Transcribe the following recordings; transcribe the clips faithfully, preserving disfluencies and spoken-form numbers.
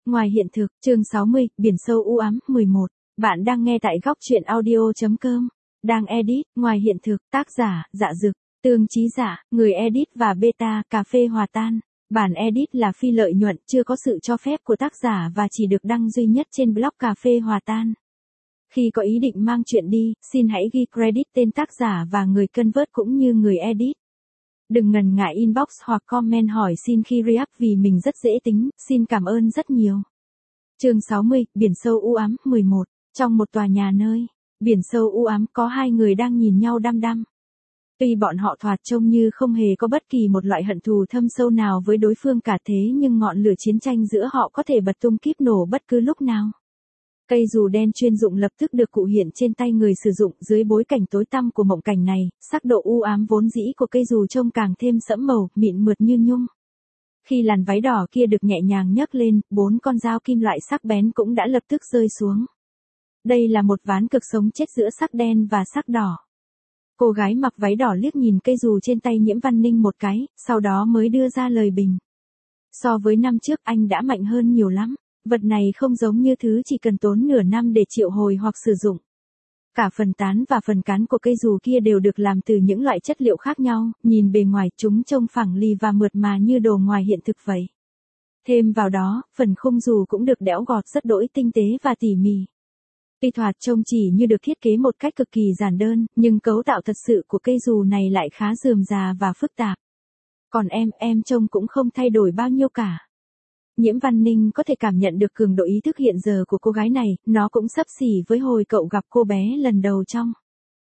ngoài hiện thực, chương sáu mươi, biển sâu u ám, mười một. Bạn đang nghe tại góc truyện audio.com. Đang edit, ngoài hiện thực, tác giả, Dạ Dực, Tương Chí Dạ, người edit và beta, cà phê hòa tan. Bản edit là phi lợi nhuận, chưa có sự cho phép của tác giả và chỉ được đăng duy nhất trên blog cà phê hòa tan. Khi có ý định mang chuyện đi, xin hãy ghi credit tên tác giả và người convert cũng như người edit. Đừng ngần ngại inbox hoặc comment hỏi xin khi react vì mình rất dễ tính, xin cảm ơn rất nhiều. Chương sáu mươi, biển sâu u ám, mười một. Trong một tòa nhà nơi biển sâu u ám có hai người đang nhìn nhau đăm đăm. Tuy bọn họ thoạt trông như không hề có bất kỳ một loại hận thù thâm sâu nào với đối phương cả thế nhưng ngọn lửa chiến tranh giữa họ có thể bật tung kíp nổ bất cứ lúc nào. Cây dù đen chuyên dụng lập tức được cụ hiện trên tay người sử dụng dưới bối cảnh tối tăm của mộng cảnh này, sắc độ u ám vốn dĩ của cây dù trông càng thêm sẫm màu, mịn mượt như nhung. Khi làn váy đỏ kia được nhẹ nhàng nhấc lên, bốn con dao kim loại sắc bén cũng đã lập tức rơi xuống. Đây là một ván cực sống chết giữa sắc đen và sắc đỏ. Cô gái mặc váy đỏ liếc nhìn cây dù trên tay Nhiễm Văn Ninh một cái, sau đó mới đưa ra lời bình. So với năm trước anh đã mạnh hơn nhiều lắm. Vật này không giống như thứ chỉ cần tốn nửa năm để triệu hồi hoặc sử dụng. Cả phần tán và phần cán của cây dù kia đều được làm từ những loại chất liệu khác nhau, nhìn bề ngoài chúng trông phẳng lì và mượt mà như đồ ngoài hiện thực vậy. Thêm vào đó, phần khung dù cũng được đẽo gọt rất đỗi tinh tế và tỉ mỉ. Tuy thoạt trông chỉ như được thiết kế một cách cực kỳ giản đơn, nhưng cấu tạo thật sự của cây dù này lại khá rườm rà và phức tạp. Còn em, em trông cũng không thay đổi bao nhiêu cả. Nhiễm Văn Ninh có thể cảm nhận được cường độ ý thức hiện giờ của cô gái này, nó cũng xấp xỉ với hồi cậu gặp cô bé lần đầu trong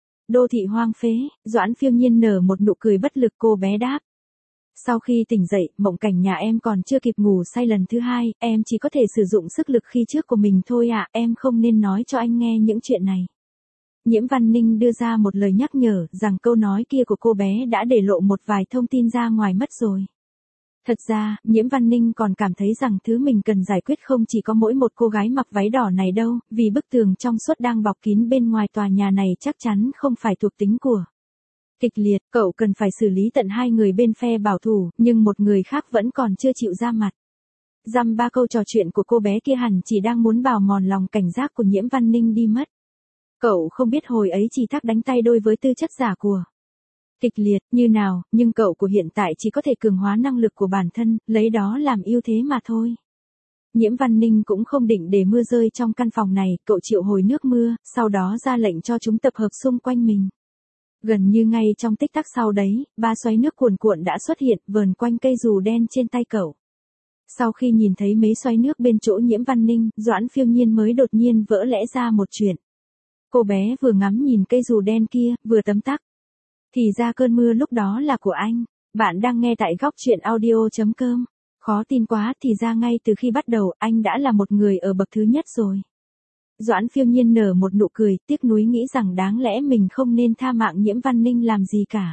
đô thị hoang phế. Doãn Phiêu Nhiên nở một nụ cười bất lực, cô bé đáp. Sau khi tỉnh dậy, mộng cảnh nhà em còn chưa kịp ngủ say lần thứ hai, em chỉ có thể sử dụng sức lực khi trước của mình thôi ạ, em không nên nói cho anh nghe những chuyện này. Nhiễm Văn Ninh đưa ra một lời nhắc nhở rằng câu nói kia của cô bé đã để lộ một vài thông tin ra ngoài mất rồi. Thật ra, Nhiễm Văn Ninh còn cảm thấy rằng thứ mình cần giải quyết không chỉ có mỗi một cô gái mặc váy đỏ này đâu, vì bức tường trong suốt đang bọc kín bên ngoài tòa nhà này chắc chắn không phải thuộc tính của kịch liệt, cậu cần phải xử lý tận hai người bên phe bảo thủ, nhưng một người khác vẫn còn chưa chịu ra mặt. Dăm ba câu trò chuyện của cô bé kia hẳn chỉ đang muốn bào mòn lòng cảnh giác của Nhiễm Văn Ninh đi mất. Cậu không biết hồi ấy chỉ thắc đánh tay đôi với tư chất giả của kịch liệt như nào, nhưng cậu của hiện tại chỉ có thể cường hóa năng lực của bản thân, lấy đó làm ưu thế mà thôi. Nhiễm Văn Ninh cũng không định để mưa rơi trong căn phòng này, cậu triệu hồi nước mưa, sau đó ra lệnh cho chúng tập hợp xung quanh mình. Gần như ngay trong tích tắc sau đấy, ba xoáy nước cuồn cuộn đã xuất hiện, vờn quanh cây dù đen trên tay cậu. Sau khi nhìn thấy mấy xoáy nước bên chỗ Nhiễm Văn Ninh, Doãn Phiêu Nhiên mới đột nhiên vỡ lẽ ra một chuyện. Cô bé vừa ngắm nhìn cây dù đen kia, vừa tấm tắc. Thì ra cơn mưa lúc đó là của anh. Bạn đang nghe tại góc truyện audio.com. Khó tin quá, thì ra ngay từ khi bắt đầu anh đã là một người ở bậc thứ nhất rồi. Doãn Phiêu Nhiên nở một nụ cười, tiếc nuối nghĩ rằng đáng lẽ mình không nên tha mạng Nhiễm Văn Ninh làm gì cả.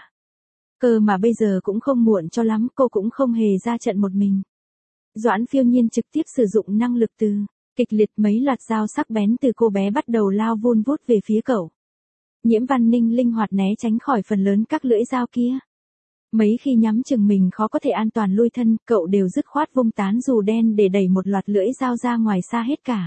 Cơ mà bây giờ cũng không muộn cho lắm, cô cũng không hề ra trận một mình. Doãn Phiêu Nhiên trực tiếp sử dụng năng lực từ kịch liệt, mấy loạt dao sắc bén từ cô bé bắt đầu lao vun vút về phía cậu. Nhiễm Văn Ninh linh hoạt né tránh khỏi phần lớn các lưỡi dao kia. Mấy khi nhắm chừng mình khó có thể an toàn lui thân, cậu đều dứt khoát vung tán dù đen để đẩy một loạt lưỡi dao ra ngoài xa hết cả.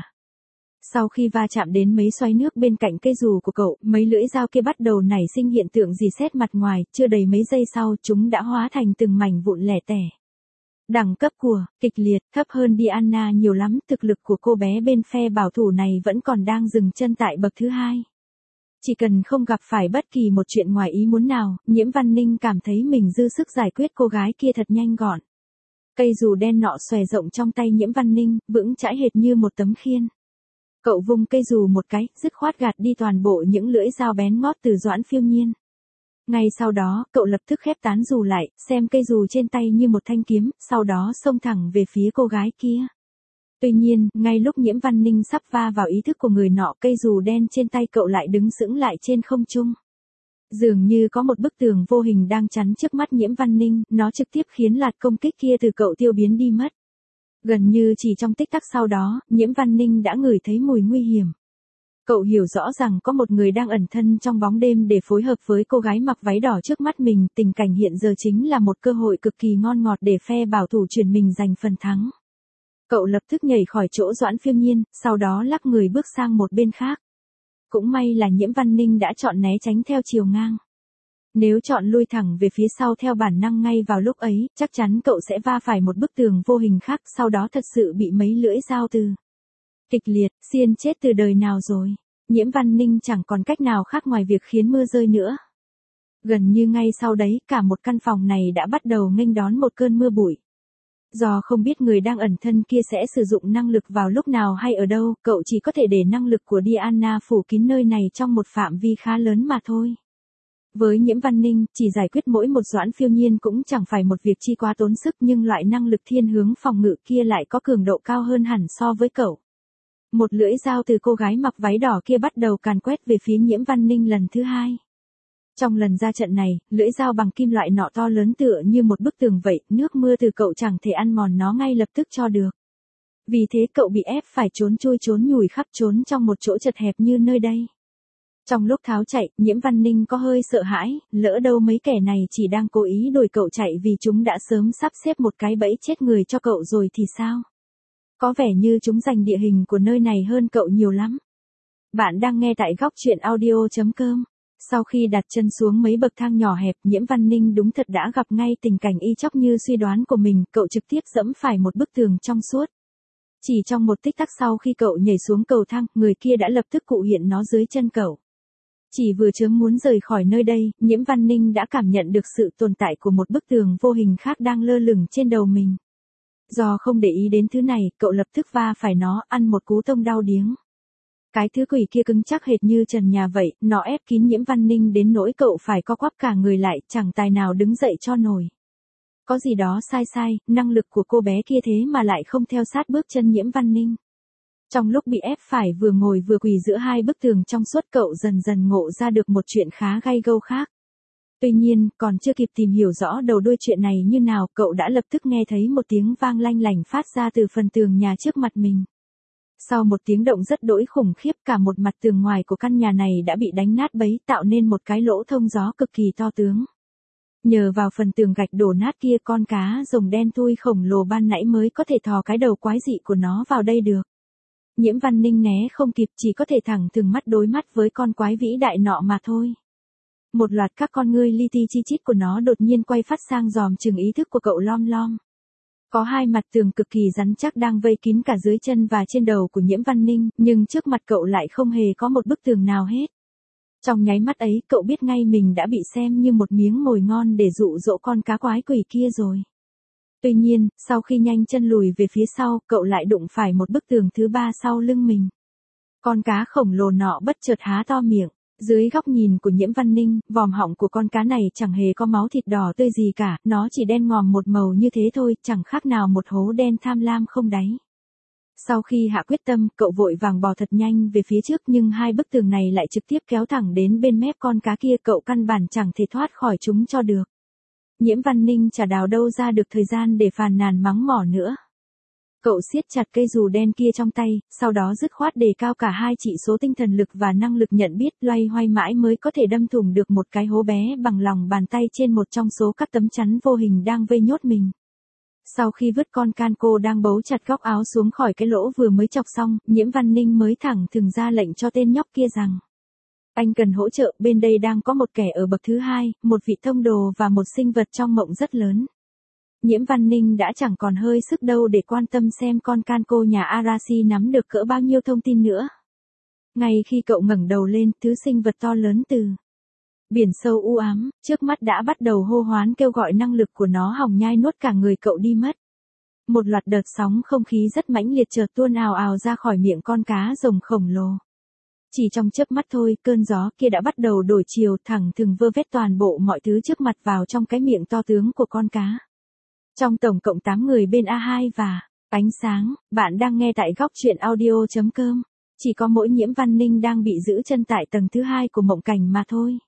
Sau khi va chạm đến mấy xoáy nước bên cạnh cây dù của cậu, mấy lưỡi dao kia bắt đầu nảy sinh hiện tượng rỉ sét mặt ngoài, chưa đầy mấy giây sau chúng đã hóa thành từng mảnh vụn lẻ tẻ. Đẳng cấp của kịch liệt thấp hơn Diana nhiều lắm, thực lực của cô bé bên phe bảo thủ này vẫn còn đang dừng chân tại bậc thứ hai. Chỉ cần không gặp phải bất kỳ một chuyện ngoài ý muốn nào, Nhiễm Văn Ninh cảm thấy mình dư sức giải quyết cô gái kia thật nhanh gọn. Cây dù đen nọ xòe rộng trong tay Nhiễm Văn Ninh, vững chãi hệt như một tấm khiên. Cậu vung cây dù một cái, dứt khoát gạt đi toàn bộ những lưỡi dao bén ngót từ Doãn Phiêu Nhiên. Ngay sau đó, cậu lập tức khép tán dù lại, xem cây dù trên tay như một thanh kiếm, sau đó xông thẳng về phía cô gái kia. Tuy nhiên, ngay lúc Nhiễm Văn Ninh sắp va vào ý thức của người nọ, cây dù đen trên tay cậu lại đứng sững lại trên không trung. Dường như có một bức tường vô hình đang chắn trước mắt Nhiễm Văn Ninh, nó trực tiếp khiến loạt công kích kia từ cậu tiêu biến đi mất. Gần như chỉ trong tích tắc sau đó, Nhiễm Văn Ninh đã ngửi thấy mùi nguy hiểm. Cậu hiểu rõ rằng có một người đang ẩn thân trong bóng đêm để phối hợp với cô gái mặc váy đỏ trước mắt mình, tình cảnh hiện giờ chính là một cơ hội cực kỳ ngon ngọt để phe bảo thủ chuyển mình giành phần thắng. Cậu lập tức nhảy khỏi chỗ Doãn Phiêu Nhiên, sau đó lắc người bước sang một bên khác. Cũng may là Nhiễm Văn Ninh đã chọn né tránh theo chiều ngang. Nếu chọn lui thẳng về phía sau theo bản năng ngay vào lúc ấy, chắc chắn cậu sẽ va phải một bức tường vô hình khác, sau đó thật sự bị mấy lưỡi dao từ. Kịch liệt, xiên chết từ đời nào rồi. Nhiễm Văn Ninh chẳng còn cách nào khác ngoài việc khiến mưa rơi nữa. Gần như ngay sau đấy, cả một căn phòng này đã bắt đầu nghênh đón một cơn mưa bụi. Do không biết người đang ẩn thân kia sẽ sử dụng năng lực vào lúc nào hay ở đâu, cậu chỉ có thể để năng lực của Diana phủ kín nơi này trong một phạm vi khá lớn mà thôi. Với Nhiễm Văn Ninh, chỉ giải quyết mỗi một Doãn Phiêu Nhiên cũng chẳng phải một việc chi quá tốn sức, nhưng loại năng lực thiên hướng phòng ngự kia lại có cường độ cao hơn hẳn so với cậu. Một lưỡi dao từ cô gái mặc váy đỏ kia bắt đầu càn quét về phía Nhiễm Văn Ninh lần thứ hai. Trong lần ra trận này, lưỡi dao bằng kim loại nọ to lớn tựa như một bức tường vậy, nước mưa từ cậu chẳng thể ăn mòn nó ngay lập tức cho được. Vì thế cậu bị ép phải trốn chui trốn nhủi khắp trốn trong một chỗ chật hẹp như nơi đây. Trong lúc tháo chạy, Nhiễm Văn Ninh có hơi sợ hãi, lỡ đâu mấy kẻ này chỉ đang cố ý đuổi cậu chạy vì chúng đã sớm sắp xếp một cái bẫy chết người cho cậu rồi thì sao? Có vẻ như chúng giành địa hình của nơi này hơn cậu nhiều lắm. Bạn đang nghe tại góc truyện audio chấm com. Sau khi đặt chân xuống mấy bậc thang nhỏ hẹp, Nhiễm Văn Ninh đúng thật đã gặp ngay tình cảnh y chóc như suy đoán của mình, cậu trực tiếp dẫm phải một bức tường trong suốt. Chỉ trong một tích tắc sau khi cậu nhảy xuống cầu thang, người kia đã lập tức cụ hiện nó dưới chân cậu. Chỉ vừa chớm muốn rời khỏi nơi đây, Nhiễm Văn Ninh đã cảm nhận được sự tồn tại của một bức tường vô hình khác đang lơ lửng trên đầu mình. Do không để ý đến thứ này, cậu lập tức va phải nó, ăn một cú tông đau điếng. Cái thứ quỷ kia cứng chắc hệt như trần nhà vậy, nó ép kín Nhiễm Văn Ninh đến nỗi cậu phải co quắp cả người lại, chẳng tài nào đứng dậy cho nổi. Có gì đó sai sai, năng lực của cô bé kia thế mà lại không theo sát bước chân Nhiễm Văn Ninh. Trong lúc bị ép phải vừa ngồi vừa quỳ giữa hai bức tường trong suốt, cậu dần dần ngộ ra được một chuyện khá gay gâu khác. Tuy nhiên, còn chưa kịp tìm hiểu rõ đầu đuôi chuyện này như nào, cậu đã lập tức nghe thấy một tiếng vang lanh lảnh phát ra từ phần tường nhà trước mặt mình. Sau một tiếng động rất đỗi khủng khiếp, cả một mặt tường ngoài của căn nhà này đã bị đánh nát bấy, tạo nên một cái lỗ thông gió cực kỳ to tướng. Nhờ vào phần tường gạch đổ nát kia, con cá rồng đen thui khổng lồ ban nãy mới có thể thò cái đầu quái dị của nó vào đây được. Nhiễm Văn Ninh né không kịp, chỉ có thể thẳng thừng mắt đối mắt với con quái vĩ đại nọ mà thôi. Một loạt các con ngươi li ti chi chít của nó đột nhiên quay phát sang dòm chừng ý thức của cậu lom lom. Có hai mặt tường cực kỳ rắn chắc đang vây kín cả dưới chân và trên đầu của Nhiễm Văn Ninh, nhưng trước mặt cậu lại không hề có một bức tường nào hết. Trong nháy mắt ấy, cậu biết ngay mình đã bị xem như một miếng mồi ngon để dụ dỗ con cá quái quỷ kia rồi. Tuy nhiên, sau khi nhanh chân lùi về phía sau, cậu lại đụng phải một bức tường thứ ba sau lưng mình. Con cá khổng lồ nọ bất chợt há to miệng. Dưới góc nhìn của Nhiễm Văn Ninh, vòm họng của con cá này chẳng hề có máu thịt đỏ tươi gì cả, nó chỉ đen ngòm một màu như thế thôi, chẳng khác nào một hố đen tham lam không đáy. Sau khi hạ quyết tâm, cậu vội vàng bò thật nhanh về phía trước, nhưng hai bức tường này lại trực tiếp kéo thẳng đến bên mép con cá kia, cậu căn bản chẳng thể thoát khỏi chúng cho được. Nhiễm Văn Ninh chả đào đâu ra được thời gian để phàn nàn mắng mỏ nữa. Cậu siết chặt cây dù đen kia trong tay, sau đó dứt khoát đề cao cả hai chỉ số tinh thần lực và năng lực nhận biết, loay hoay mãi mới có thể đâm thủng được một cái hố bé bằng lòng bàn tay trên một trong số các tấm chắn vô hình đang vây nhốt mình. Sau khi vứt con can cô đang bấu chặt góc áo xuống khỏi cái lỗ vừa mới chọc xong, Nhiễm Văn Ninh mới thẳng thừng ra lệnh cho tên nhóc kia rằng: anh cần hỗ trợ, bên đây đang có một kẻ ở bậc thứ hai, một vị thông đồ và một sinh vật trong mộng rất lớn. Nhiễm Văn Ninh đã chẳng còn hơi sức đâu để quan tâm xem con can cô nhà Arashi nắm được cỡ bao nhiêu thông tin nữa. Ngay khi cậu ngẩng đầu lên, thứ sinh vật to lớn từ biển sâu u ám trước mắt đã bắt đầu hô hoán kêu gọi năng lực của nó hòng nhai nuốt cả người cậu đi mất. Một loạt đợt sóng không khí rất mãnh liệt chợt tuôn ào ào ra khỏi miệng con cá rồng khổng lồ. Chỉ trong chớp mắt thôi, cơn gió kia đã bắt đầu đổi chiều, thẳng thừng vơ vét toàn bộ mọi thứ trước mặt vào trong cái miệng to tướng của con cá. Trong tổng cộng tám người bên a hai và ánh sáng, bạn đang nghe tại góc truyện audio chấm com. Chỉ có mỗi Nhiễm Văn Ninh đang bị giữ chân tại tầng thứ hai của mộng cảnh mà thôi.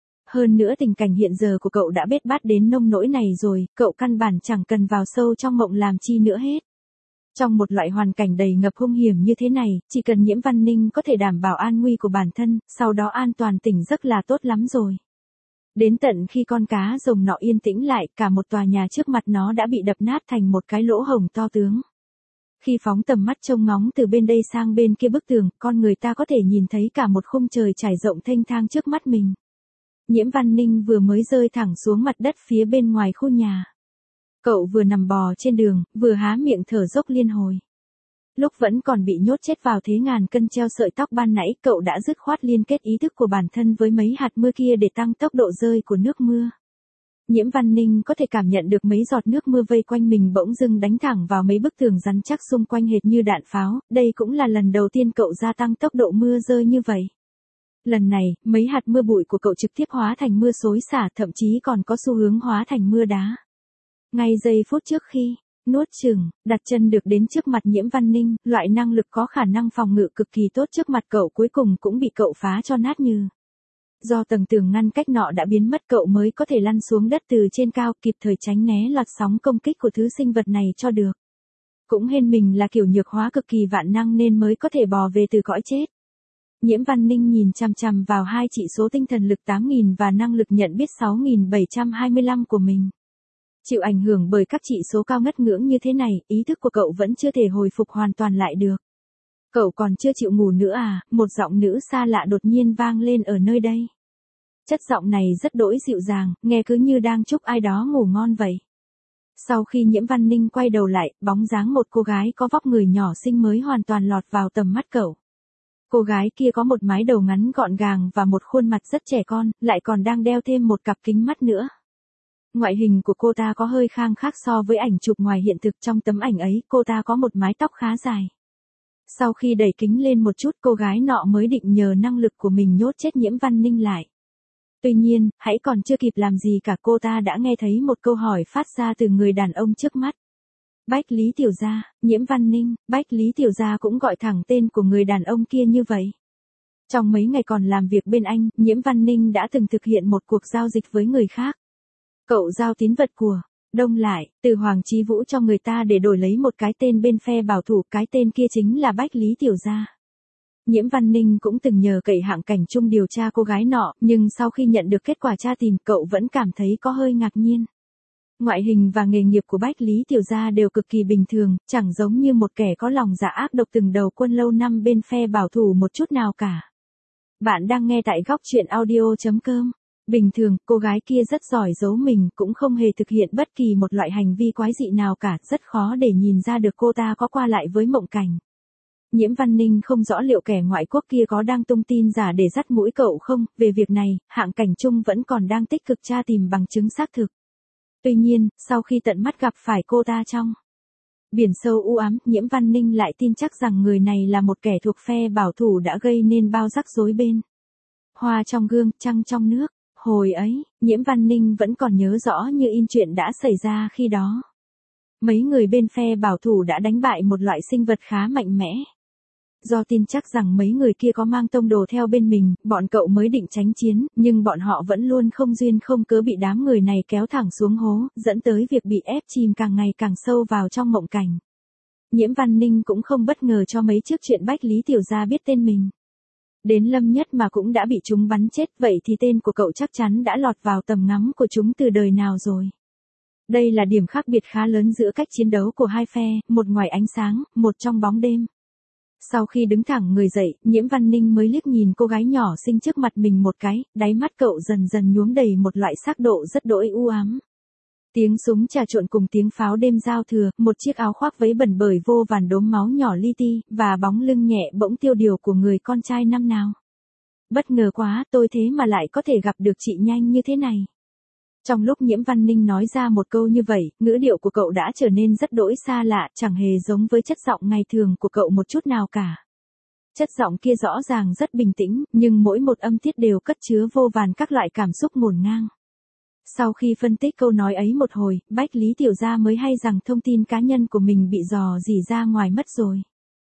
Hơn nữa tình cảnh hiện giờ của cậu đã bết bát đến nông nỗi này rồi, cậu căn bản chẳng cần vào sâu trong mộng làm chi nữa hết. Trong một loại hoàn cảnh đầy ngập hung hiểm như thế này, chỉ cần Nhiễm Văn Ninh có thể đảm bảo an nguy của bản thân, sau đó an toàn tỉnh giấc là tốt lắm rồi. Đến tận khi con cá rồng nọ yên tĩnh lại, cả một tòa nhà trước mặt nó đã bị đập nát thành một cái lỗ hổng to tướng. Khi phóng tầm mắt trông ngóng từ bên đây sang bên kia bức tường, con người ta có thể nhìn thấy cả một khung trời trải rộng thênh thang trước mắt mình. Nhiễm Văn Ninh vừa mới rơi thẳng xuống mặt đất phía bên ngoài khu nhà. Cậu vừa nằm bò trên đường, vừa há miệng thở dốc liên hồi. Lúc vẫn còn bị nhốt chết vào thế ngàn cân treo sợi tóc ban nãy, cậu đã dứt khoát liên kết ý thức của bản thân với mấy hạt mưa kia để tăng tốc độ rơi của nước mưa. Nhiễm Văn Ninh có thể cảm nhận được mấy giọt nước mưa vây quanh mình bỗng dưng đánh thẳng vào mấy bức tường rắn chắc xung quanh hệt như đạn pháo, đây cũng là lần đầu tiên cậu gia tăng tốc độ mưa rơi như vậy. Lần này, mấy hạt mưa bụi của cậu trực tiếp hóa thành mưa xối xả, thậm chí còn có xu hướng hóa thành mưa đá. Ngay giây phút trước khi nuốt chửng, đặt chân được đến trước mặt Nhiễm Văn Ninh, loại năng lực có khả năng phòng ngự cực kỳ tốt trước mặt cậu cuối cùng cũng bị cậu phá cho nát như. Do tầng tường ngăn cách nọ đã biến mất, cậu mới có thể lăn xuống đất từ trên cao, kịp thời tránh né loạt sóng công kích của thứ sinh vật này cho được. Cũng hên mình là kiểu nhược hóa cực kỳ vạn năng nên mới có thể bò về từ cõi chết. Nhiễm Văn Ninh nhìn chằm chằm vào hai chỉ số tinh thần lực tám nghìn và năng lực nhận biết sáu nghìn bảy trăm hai mươi lăm của mình. Chịu ảnh hưởng bởi các chỉ số cao ngất ngưỡng như thế này, ý thức của cậu vẫn chưa thể hồi phục hoàn toàn lại được. Cậu còn chưa chịu ngủ nữa à, một giọng nữ xa lạ đột nhiên vang lên ở nơi đây. Chất giọng này rất đỗi dịu dàng, nghe cứ như đang chúc ai đó ngủ ngon vậy. Sau khi Nhiễm Văn Ninh quay đầu lại, bóng dáng một cô gái có vóc người nhỏ xinh mới hoàn toàn lọt vào tầm mắt cậu. Cô gái kia có một mái đầu ngắn gọn gàng và một khuôn mặt rất trẻ con, lại còn đang đeo thêm một cặp kính mắt nữa. Ngoại hình của cô ta có hơi khang khác so với ảnh chụp ngoài hiện thực, trong tấm ảnh ấy cô ta có một mái tóc khá dài. Sau khi đẩy kính lên một chút, cô gái nọ mới định nhờ năng lực của mình nhốt chết Nhiễm Văn Ninh lại. Tuy nhiên, hãy còn chưa kịp làm gì cả cô ta đã nghe thấy một câu hỏi phát ra từ người đàn ông trước mắt. Bách Lý Tiểu Gia, Nhiễm Văn Ninh, Bách Lý Tiểu Gia cũng gọi thẳng tên của người đàn ông kia như vậy. Trong mấy ngày còn làm việc bên anh, Nhiễm Văn Ninh đã từng thực hiện một cuộc giao dịch với người khác. Cậu giao tín vật của Đông lại, từ Hoàng Chí Vũ cho người ta để đổi lấy một cái tên bên phe bảo thủ, cái tên kia chính là Bách Lý Tiểu Gia. Nhiễm Văn Ninh cũng từng nhờ cậy Hạng Cảnh Trung điều tra cô gái nọ, nhưng sau khi nhận được kết quả tra tìm, cậu vẫn cảm thấy có hơi ngạc nhiên. Ngoại hình và nghề nghiệp của Bách Lý Tiểu Gia đều cực kỳ bình thường, chẳng giống như một kẻ có lòng dạ ác độc từng đầu quân lâu năm bên phe bảo thủ một chút nào cả. Bạn đang nghe tại góc truyện audio chấm com. Bình thường, cô gái kia rất giỏi giấu mình, cũng không hề thực hiện bất kỳ một loại hành vi quái dị nào cả, rất khó để nhìn ra được cô ta có qua lại với Mộng Cảnh. Nhiễm Văn Ninh không rõ liệu kẻ ngoại quốc kia có đang tung tin giả để dắt mũi cậu không, về việc này, Hạng Cảnh Trung vẫn còn đang tích cực tra tìm bằng chứng xác thực. Tuy nhiên, sau khi tận mắt gặp phải cô ta trong biển sâu u ám, Nhiễm Văn Ninh lại tin chắc rằng người này là một kẻ thuộc phe bảo thủ đã gây nên bao rắc rối bên. Hoa trong gương, trăng trong nước. Hồi ấy, Nhiễm Văn Ninh vẫn còn nhớ rõ như in chuyện đã xảy ra khi đó. Mấy người bên phe bảo thủ đã đánh bại một loại sinh vật khá mạnh mẽ. Do tin chắc rằng mấy người kia có mang tông đồ theo bên mình, bọn cậu mới định tránh chiến, nhưng bọn họ vẫn luôn không duyên không cớ bị đám người này kéo thẳng xuống hố, dẫn tới việc bị ép chìm càng ngày càng sâu vào trong mộng cảnh. Nhiễm Văn Ninh cũng không bất ngờ cho mấy trước chuyện Bách Lý Tiểu Gia biết tên mình. Đến Lâm Nhất mà cũng đã bị chúng bắn chết, vậy thì tên của cậu chắc chắn đã lọt vào tầm ngắm của chúng từ đời nào rồi. Đây là điểm khác biệt khá lớn giữa cách chiến đấu của hai phe, một ngoài ánh sáng, một trong bóng đêm. Sau khi đứng thẳng người dậy, Nhiễm Văn Ninh mới liếc nhìn cô gái nhỏ xinh trước mặt mình một cái, đáy mắt cậu dần dần nhuốm đầy một loại sắc độ rất đỗi u ám. Tiếng súng trà trộn cùng tiếng pháo đêm giao thừa, một chiếc áo khoác vấy bẩn bởi vô vàn đốm máu nhỏ li ti, và bóng lưng nhẹ bỗng tiêu điều của người con trai năm nào. Bất ngờ quá, tôi thế mà lại có thể gặp được chị nhanh như thế này. Trong lúc Nhiễm Văn Ninh nói ra một câu như vậy, ngữ điệu của cậu đã trở nên rất đỗi xa lạ, chẳng hề giống với chất giọng ngày thường của cậu một chút nào cả. Chất giọng kia rõ ràng rất bình tĩnh, nhưng mỗi một âm tiết đều cất chứa vô vàn các loại cảm xúc ngổn ngang. Sau khi phân tích câu nói ấy một hồi, Bách Lý Tiểu Gia mới hay rằng thông tin cá nhân của mình bị dò dỉ ra ngoài mất rồi.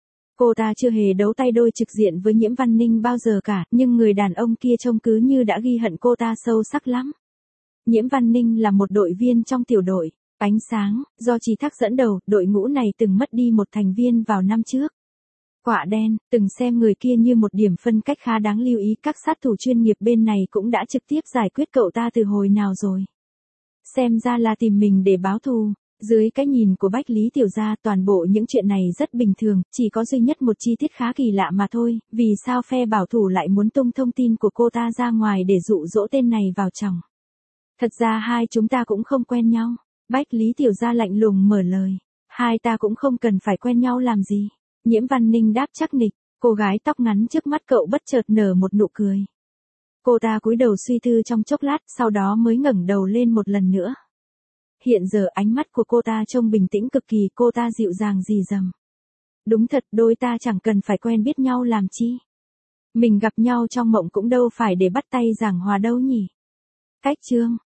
Cô ta chưa hề đấu tay đôi trực diện với Nhiễm Văn Ninh bao giờ cả, nhưng người đàn ông kia trông cứ như đã ghi hận cô ta sâu sắc lắm. Nhiễm Văn Ninh là một đội viên trong tiểu đội Ánh Sáng, do Trì Thác dẫn đầu, đội ngũ này từng mất đi một thành viên vào năm trước. Quạ đen, từng xem người kia như một điểm phân cách khá đáng lưu ý, các sát thủ chuyên nghiệp bên này cũng đã trực tiếp giải quyết cậu ta từ hồi nào rồi. Xem ra là tìm mình để báo thù. Dưới cái nhìn của Bách Lý Tiểu Gia, toàn bộ những chuyện này rất bình thường, chỉ có duy nhất một chi tiết khá kỳ lạ mà thôi, vì sao phe bảo thủ lại muốn tung thông tin của cô ta ra ngoài để dụ dỗ tên này vào chồng. Thật ra hai chúng ta cũng không quen nhau. Bách Lý Tiểu Gia lạnh lùng mở lời. Hai ta cũng không cần phải quen nhau làm gì. Nhiễm Văn Ninh đáp chắc nịch, cô gái tóc ngắn trước mắt cậu bất chợt nở một nụ cười. Cô ta cúi đầu suy tư trong chốc lát, sau đó mới ngẩng đầu lên một lần nữa. Hiện giờ ánh mắt của cô ta trông bình tĩnh cực kỳ, cô ta dịu dàng rì rầm. Đúng thật, đôi ta chẳng cần phải quen biết nhau làm chi. Mình gặp nhau trong mộng cũng đâu phải để bắt tay giảng hòa đâu nhỉ. Cách chương